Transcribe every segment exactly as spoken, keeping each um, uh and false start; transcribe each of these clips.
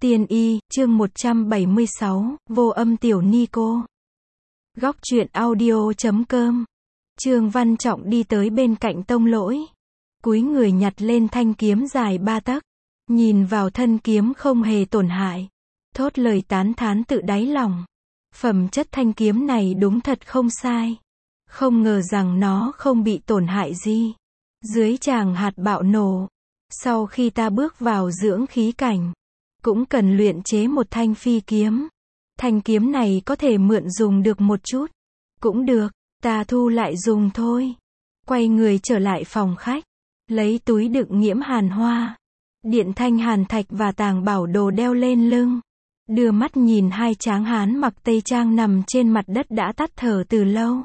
Tiên y, chương một trăm bảy mươi sáu, vô âm tiểu ni cô. Góc truyện audio chấm com. Trương Văn Trọng đi tới bên cạnh Tông Lỗi. Cúi người nhặt lên thanh kiếm dài ba tấc. Nhìn vào thân kiếm không hề tổn hại. Thốt lời tán thán tự đáy lòng. Phẩm chất thanh kiếm này đúng thật không sai. Không ngờ rằng nó không bị tổn hại gì. Dưới tràng hạt bạo nổ. Sau khi ta bước vào dưỡng khí cảnh, cũng cần luyện chế một thanh phi kiếm. Thanh kiếm này có thể mượn dùng được một chút. Cũng được, ta thu lại dùng thôi. Quay người trở lại phòng khách. Lấy túi đựng nghiễm hàn hoa, điện thanh hàn thạch và tàng bảo đồ đeo lên lưng. Đưa mắt nhìn hai tráng hán mặc tây trang nằm trên mặt đất đã tắt thở từ lâu.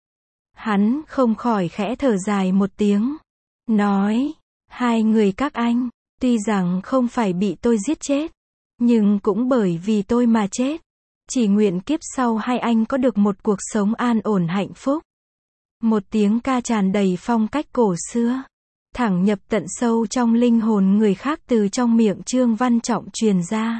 Hắn không khỏi khẽ thở dài một tiếng. Nói, hai người các anh, tuy rằng không phải bị tôi giết chết, nhưng cũng bởi vì tôi mà chết. Chỉ nguyện kiếp sau hai anh có được một cuộc sống an ổn hạnh phúc. Một tiếng ca tràn đầy phong cách cổ xưa, thẳng nhập tận sâu trong linh hồn người khác từ trong miệng Trương Văn Trọng truyền ra.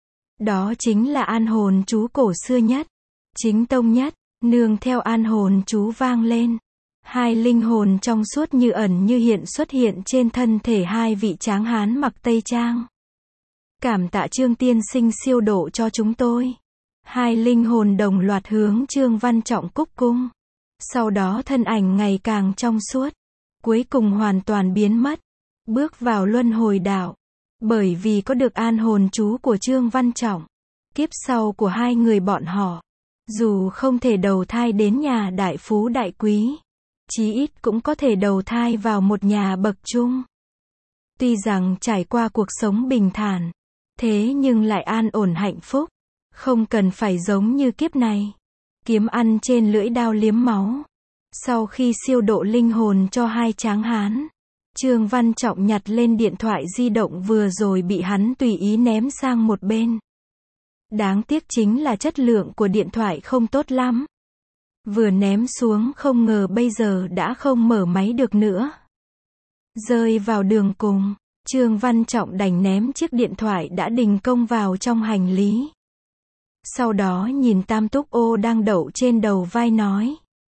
Đó chính là an hồn chú cổ xưa nhất, chính tông nhất, nương theo an hồn chú vang lên. Hai linh hồn trong suốt như ẩn như hiện xuất hiện trên thân thể hai vị tráng hán mặc tây trang. Cảm tạ Trương tiên sinh siêu độ cho chúng tôi. Hai linh hồn đồng loạt hướng Trương Văn Trọng cúc cung. Sau đó thân ảnh ngày càng trong suốt, cuối cùng hoàn toàn biến mất, bước vào luân hồi đạo. Bởi vì có được an hồn chú của Trương Văn Trọng, kiếp sau của hai người bọn họ, dù không thể đầu thai đến nhà đại phú đại quý, chí ít cũng có thể đầu thai vào một nhà bậc trung. Tuy rằng trải qua cuộc sống bình thản, thế nhưng lại an ổn hạnh phúc, không cần phải giống như kiếp này, kiếm ăn trên lưỡi đao liếm máu. Sau khi siêu độ linh hồn cho hai tráng hán, Trương Văn Trọng nhặt lên điện thoại di động vừa rồi bị hắn tùy ý ném sang một bên. Đáng tiếc chính là chất lượng của điện thoại không tốt lắm. Vừa ném xuống không ngờ bây giờ đã không mở máy được nữa. Rơi vào đường cùng, Trương Văn Trọng đành ném chiếc điện thoại đã đình công vào trong hành lý. Sau đó nhìn Tam Túc Ô đang đậu trên đầu vai nói.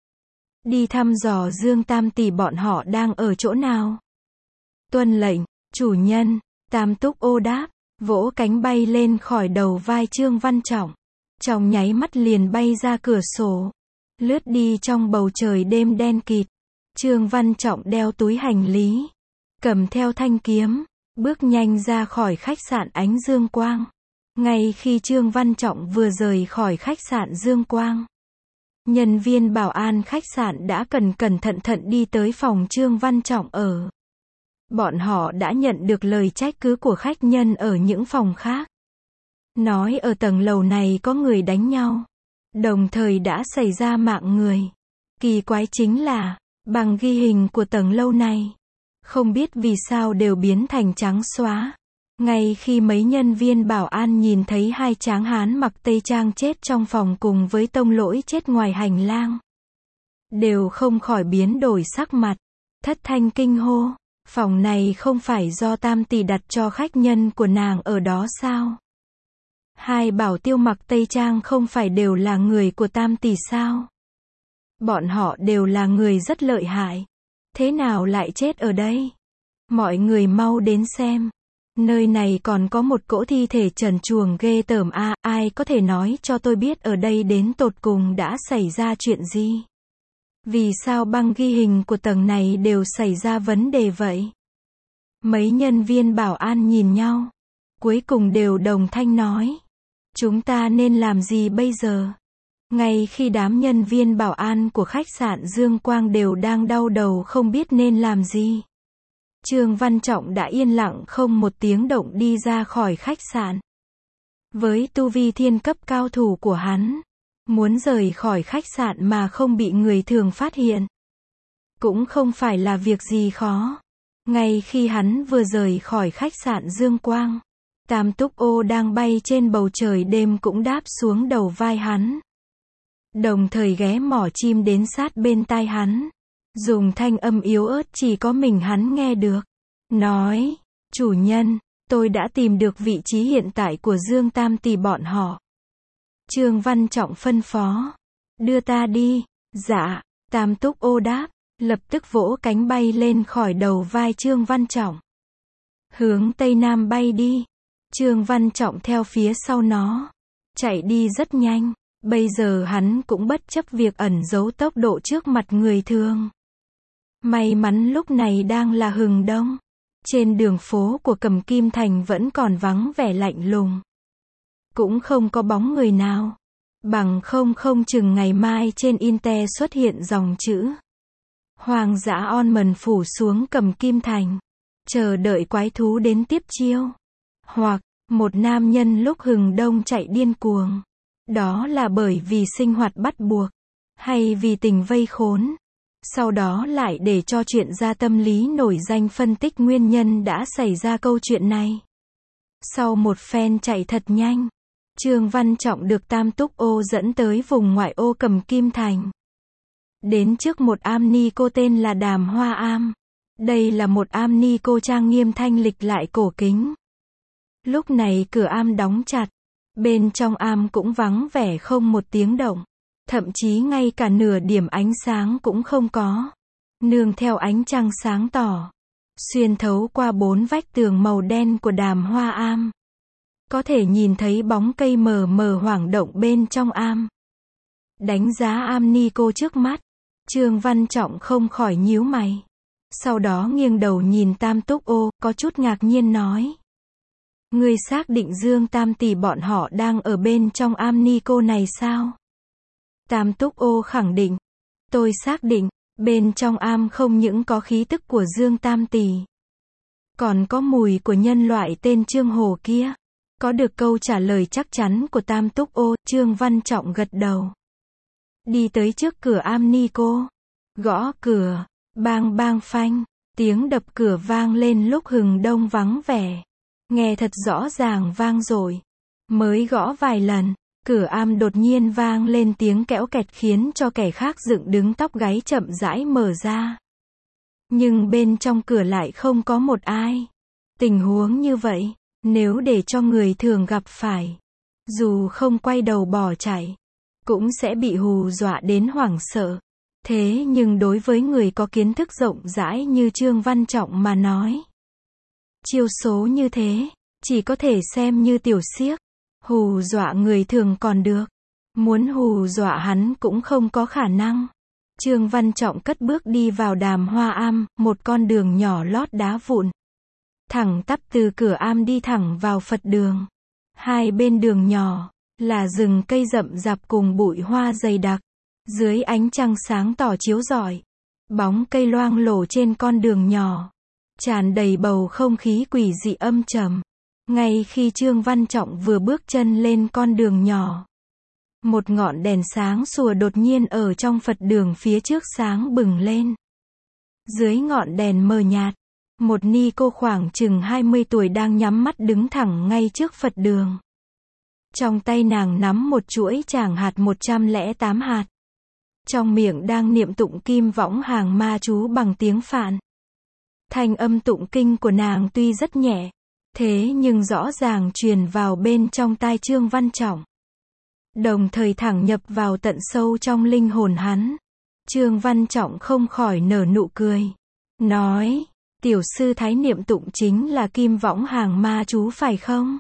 Đi thăm dò Dương Tam tỷ bọn họ đang ở chỗ nào? Tuân lệnh, chủ nhân. Tam Túc Ô đáp, vỗ cánh bay lên khỏi đầu vai Trương Văn Trọng. Trong nháy mắt liền bay ra cửa sổ, lướt đi trong bầu trời đêm đen kịt. Trương Văn Trọng đeo túi hành lý, cầm theo thanh kiếm, bước nhanh ra khỏi khách sạn Ánh Dương Quang. Ngay khi Trương Văn Trọng vừa rời khỏi khách sạn Dương Quang, nhân viên bảo an khách sạn đã cẩn cẩn thận thận đi tới phòng Trương Văn Trọng ở. Bọn họ đã nhận được lời trách cứ của khách nhân ở những phòng khác. Nói ở tầng lầu này có người đánh nhau, đồng thời đã xảy ra mạng người. Kỳ quái chính là, bằng ghi hình của tầng lâu này, không biết vì sao đều biến thành trắng xóa. Ngay khi mấy nhân viên bảo an nhìn thấy hai tráng hán mặc tây trang chết trong phòng cùng với Tông Lỗi chết ngoài hành lang, đều không khỏi biến đổi sắc mặt, thất thanh kinh hô. Phòng này không phải do Tam tỷ đặt cho khách nhân của nàng ở đó sao? Hai bảo tiêu mặc tây trang không phải đều là người của Tam tỷ sao? Bọn họ đều là người rất lợi hại, thế nào lại chết ở đây? Mọi người mau đến xem. Nơi này còn có một cỗ thi thể trần truồng ghê tởm a, à, ai có thể nói cho tôi biết ở đây đến tột cùng đã xảy ra chuyện gì? Vì sao băng ghi hình của tầng này đều xảy ra vấn đề vậy? Mấy nhân viên bảo an nhìn nhau, cuối cùng đều đồng thanh nói. Chúng ta nên làm gì bây giờ? Ngay khi đám nhân viên bảo an của khách sạn Dương Quang đều đang đau đầu không biết nên làm gì, Trương Văn Trọng đã yên lặng không một tiếng động đi ra khỏi khách sạn. Với tu vi thiên cấp cao thủ của hắn, muốn rời khỏi khách sạn mà không bị người thường phát hiện, cũng không phải là việc gì khó. Ngay khi hắn vừa rời khỏi khách sạn Dương Quang, Tam Túc Ô đang bay trên bầu trời đêm cũng đáp xuống đầu vai hắn. Đồng thời ghé mỏ chim đến sát bên tai hắn, dùng thanh âm yếu ớt chỉ có mình hắn nghe được. Nói, chủ nhân, tôi đã tìm được vị trí hiện tại của Dương Tam Tỷ bọn họ. Trương Văn Trọng phân phó. Đưa ta đi. Dạ, Tam Túc Ô đáp, lập tức vỗ cánh bay lên khỏi đầu vai Trương Văn Trọng. Hướng Tây Nam bay đi. Trương Văn Trọng theo phía sau nó. Chạy đi rất nhanh. Bây giờ hắn cũng bất chấp việc ẩn giấu tốc độ trước mặt người thường. May mắn lúc này đang là hừng đông. Trên đường phố của Cầm Kim Thành vẫn còn vắng vẻ lạnh lùng. Cũng không có bóng người nào. Bằng không không chừng ngày mai trên Inte xuất hiện dòng chữ Hoang dã Onmần phủ xuống Cầm Kim Thành. Chờ đợi quái thú đến tiếp chiêu. Hoặc, một nam nhân lúc hừng đông chạy điên cuồng. Đó là bởi vì sinh hoạt bắt buộc. Hay vì tình vây khốn. Sau đó lại để cho chuyên gia tâm lý nổi danh phân tích nguyên nhân đã xảy ra câu chuyện này. Sau một phen chạy thật nhanh, Trương Văn Trọng được Tam Túc Ô dẫn tới vùng ngoại ô Cầm Kim Thành. Đến trước một am ni cô tên là Đàm Hoa Am. Đây là một am ni cô trang nghiêm thanh lịch lại cổ kính. Lúc này cửa am đóng chặt. Bên trong am cũng vắng vẻ không một tiếng động. Thậm chí ngay cả nửa điểm ánh sáng cũng không có. Nương theo ánh trăng sáng tỏ. Xuyên thấu qua bốn vách tường màu đen của Đàm Hoa Am. Có thể nhìn thấy bóng cây mờ mờ hoảng động bên trong am. Đánh giá am ni cô trước mắt. Trương Văn Trọng không khỏi nhíu mày. Sau đó nghiêng đầu nhìn Tam Túc Ô, có chút ngạc nhiên nói. Ngươi xác định Dương Tam Tỷ bọn họ đang ở bên trong am ni cô này sao? Tam Túc Ô khẳng định. Tôi xác định, bên trong am không những có khí tức của Dương Tam Tỷ. Còn có mùi của nhân loại tên Trương Hồ kia. Có được câu trả lời chắc chắn của Tam Túc Ô, Trương Văn Trọng gật đầu. Đi tới trước cửa am ni cô. Gõ cửa. Bang bang phanh. Tiếng đập cửa vang lên lúc hừng đông vắng vẻ. Nghe thật rõ ràng vang dội. Mới gõ vài lần. Cửa am đột nhiên vang lên tiếng kẽo kẹt khiến cho kẻ khác dựng đứng tóc gáy chậm rãi mở ra. Nhưng bên trong cửa lại không có một ai. Tình huống như vậy, nếu để cho người thường gặp phải, dù không quay đầu bỏ chạy, cũng sẽ bị hù dọa đến hoảng sợ. Thế nhưng đối với người có kiến thức rộng rãi như Trương Văn Trọng mà nói, chiêu số như thế, chỉ có thể xem như tiểu xiếc. Hù dọa người thường còn được. Muốn hù dọa hắn cũng không có khả năng. Trương Văn Trọng cất bước đi vào Đàm Hoa Am, một con đường nhỏ lót đá vụn. Thẳng tắp từ cửa am đi thẳng vào Phật đường. Hai bên đường nhỏ, là rừng cây rậm rạp cùng bụi hoa dày đặc. Dưới ánh trăng sáng tỏ chiếu rọi. Bóng cây loang lổ trên con đường nhỏ. Tràn đầy bầu không khí quỷ dị âm trầm. Ngay khi Trương Văn Trọng vừa bước chân lên con đường nhỏ, một ngọn đèn sáng sủa đột nhiên ở trong Phật đường phía trước sáng bừng lên. Dưới ngọn đèn mờ nhạt, một ni cô khoảng chừng hai mươi tuổi đang nhắm mắt đứng thẳng ngay trước Phật đường. Trong tay nàng nắm một chuỗi tràng hạt một trăm lẻ tám hạt. Trong miệng đang niệm tụng kim võng hàng ma chú bằng tiếng Phạn. Thanh âm tụng kinh của nàng tuy rất nhẹ, thế nhưng rõ ràng truyền vào bên trong tai Trương Văn Trọng. Đồng thời thẳng nhập vào tận sâu trong linh hồn hắn. Trương Văn Trọng không khỏi nở nụ cười. Nói, tiểu sư thái niệm tụng chính là kim võng hàng ma chú phải không?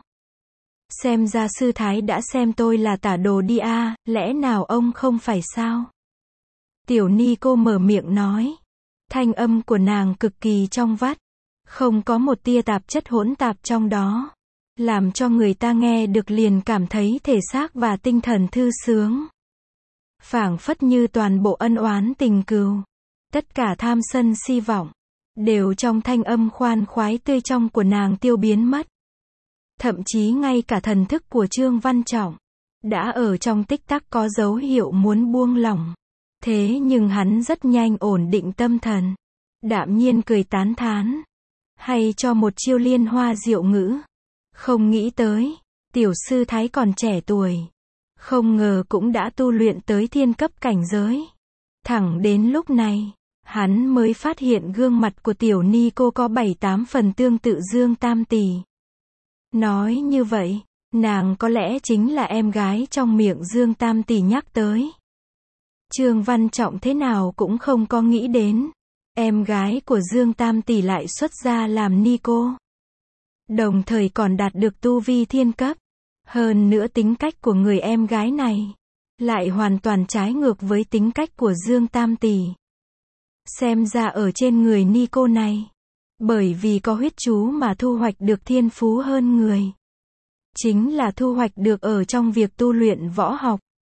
Xem ra sư thái đã xem tôi là tả đồ đi a, à, lẽ nào ông không phải sao? Tiểu ni cô mở miệng nói. Thanh âm của nàng cực kỳ trong vắt. Không có một tia tạp chất hỗn tạp trong đó. Làm cho người ta nghe được liền cảm thấy thể xác và tinh thần thư sướng. Phảng phất như toàn bộ ân oán tình cừu. Tất cả tham sân si vọng. Đều trong thanh âm khoan khoái tươi trong của nàng tiêu biến mất. Thậm chí ngay cả thần thức của Trương Văn Trọng. Đã ở trong tích tắc có dấu hiệu muốn buông lỏng. Thế nhưng hắn rất nhanh ổn định tâm thần. Đạm nhiên cười tán thán. Hay cho một chiêu liên hoa diệu ngữ. Không nghĩ tới, tiểu sư thái còn trẻ tuổi. Không ngờ cũng đã tu luyện tới thiên cấp cảnh giới. Thẳng đến lúc này, hắn mới phát hiện gương mặt của tiểu ni cô có bảy tám phần tương tự Dương Tam Tỷ. Nói như vậy, nàng có lẽ chính là em gái trong miệng Dương Tam tỷ nhắc tới. Trương Văn Trọng thế nào cũng không có nghĩ đến, em gái của Dương Tam tỷ lại xuất gia làm ni cô. Đồng thời còn đạt được tu vi thiên cấp. Hơn nữa tính cách của người em gái này lại hoàn toàn trái ngược với tính cách của Dương Tam tỷ. Xem ra ở trên người ni cô này, bởi vì có huyết chú mà thu hoạch được thiên phú hơn người. Chính là thu hoạch được ở trong việc tu luyện võ học.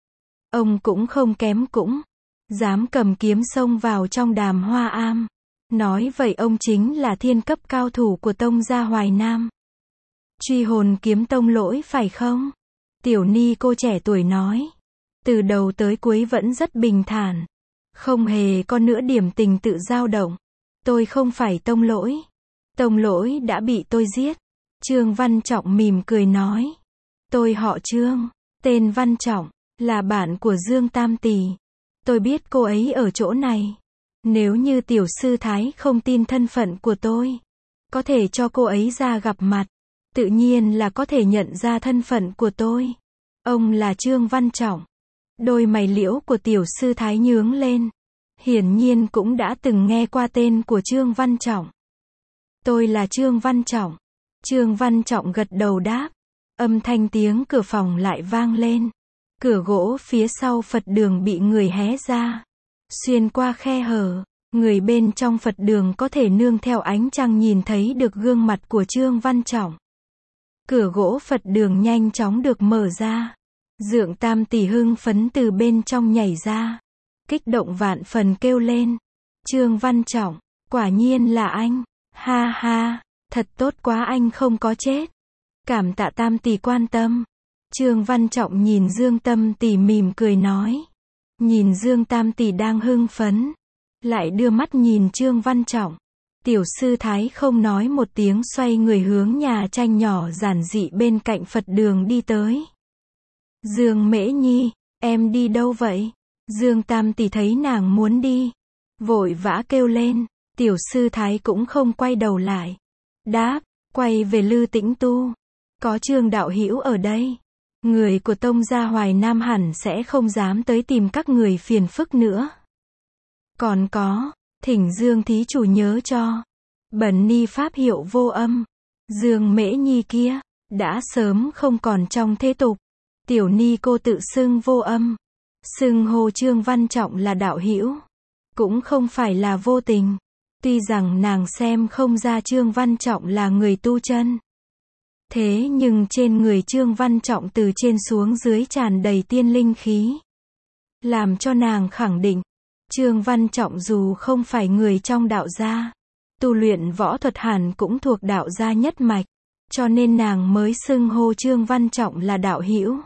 Ông cũng không kém cũng, dám cầm kiếm xông vào trong Đàm Hoa Am. Nói vậy ông chính là thiên cấp cao thủ của tông gia Hoài Nam. Truy hồn kiếm tông lỗi phải không? Tiểu ni cô trẻ tuổi nói. Từ đầu tới cuối vẫn rất bình thản. Không hề có nửa điểm tình tự dao động. Tôi không phải tông lỗi. Tông lỗi đã bị tôi giết. Trương Văn Trọng mỉm cười nói. Tôi họ Trương, tên Văn Trọng, là bạn của Dương Tam tỷ. Tôi biết cô ấy ở chỗ này. Nếu như tiểu sư thái không tin thân phận của tôi, có thể cho cô ấy ra gặp mặt. Tự nhiên là có thể nhận ra thân phận của tôi. Ông là Trương Văn Trọng. Đôi mày liễu của tiểu sư thái nhướng lên. Hiển nhiên cũng đã từng nghe qua tên của Trương Văn Trọng. Tôi là Trương Văn Trọng. Trương Văn Trọng gật đầu đáp. Âm thanh tiếng cửa phòng lại vang lên. Cửa gỗ phía sau Phật đường bị người hé ra. Xuyên qua khe hở, người bên trong Phật đường có thể nương theo ánh trăng nhìn thấy được gương mặt của Trương Văn Trọng. Cửa gỗ Phật đường nhanh chóng được mở ra. Dượng Tam tỷ hưng phấn từ bên trong nhảy ra. Kích động vạn phần kêu lên. Trương Văn Trọng, quả nhiên là anh. Ha ha, thật tốt quá anh không có chết. Cảm tạ Tam tỷ quan tâm. Trương Văn Trọng nhìn Dương Tam tỷ mỉm cười nói. Nhìn Dương Tam tỷ đang hưng phấn. Lại đưa mắt nhìn Trương Văn Trọng. Tiểu sư thái không nói một tiếng xoay người hướng nhà tranh nhỏ giản dị bên cạnh Phật đường đi tới. Dương Mễ Nhi, em đi đâu vậy? Dương Tam tỷ thấy nàng muốn đi, vội vã kêu lên. Tiểu sư thái cũng không quay đầu lại. Đáp, quay về Lư Tĩnh Tu. Có Trương đạo hữu ở đây. Người của tông gia Hoài Nam hẳn sẽ không dám tới tìm các người phiền phức nữa. Còn có, thỉnh Dương thí chủ nhớ cho. Bần ni pháp hiệu Vô Âm. Dương Mễ Nhi kia, đã sớm không còn trong thế tục. Tiểu ni cô tự xưng Vô Âm. Xưng hô Trương Văn Trọng là đạo hữu. Cũng không phải là vô tình. Tuy rằng nàng xem không ra Trương Văn Trọng là người tu chân. Thế nhưng trên người Trương Văn Trọng từ trên xuống dưới tràn đầy tiên linh khí. Làm cho nàng khẳng định. Trương Văn Trọng dù không phải người trong đạo gia, tu luyện võ thuật hẳn cũng thuộc đạo gia nhất mạch. Cho nên nàng mới xưng hô Trương Văn Trọng là đạo hữu.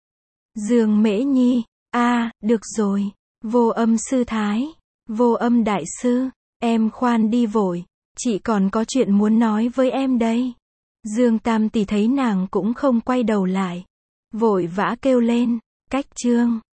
Dương Mễ Nhi, a à, được rồi. Vô Âm sư thái, Vô Âm đại sư, em khoan đi vội. Chị còn có chuyện muốn nói với em đây. Dương Tam tỷ thấy nàng cũng không quay đầu lại. Vội vã kêu lên, cách Trương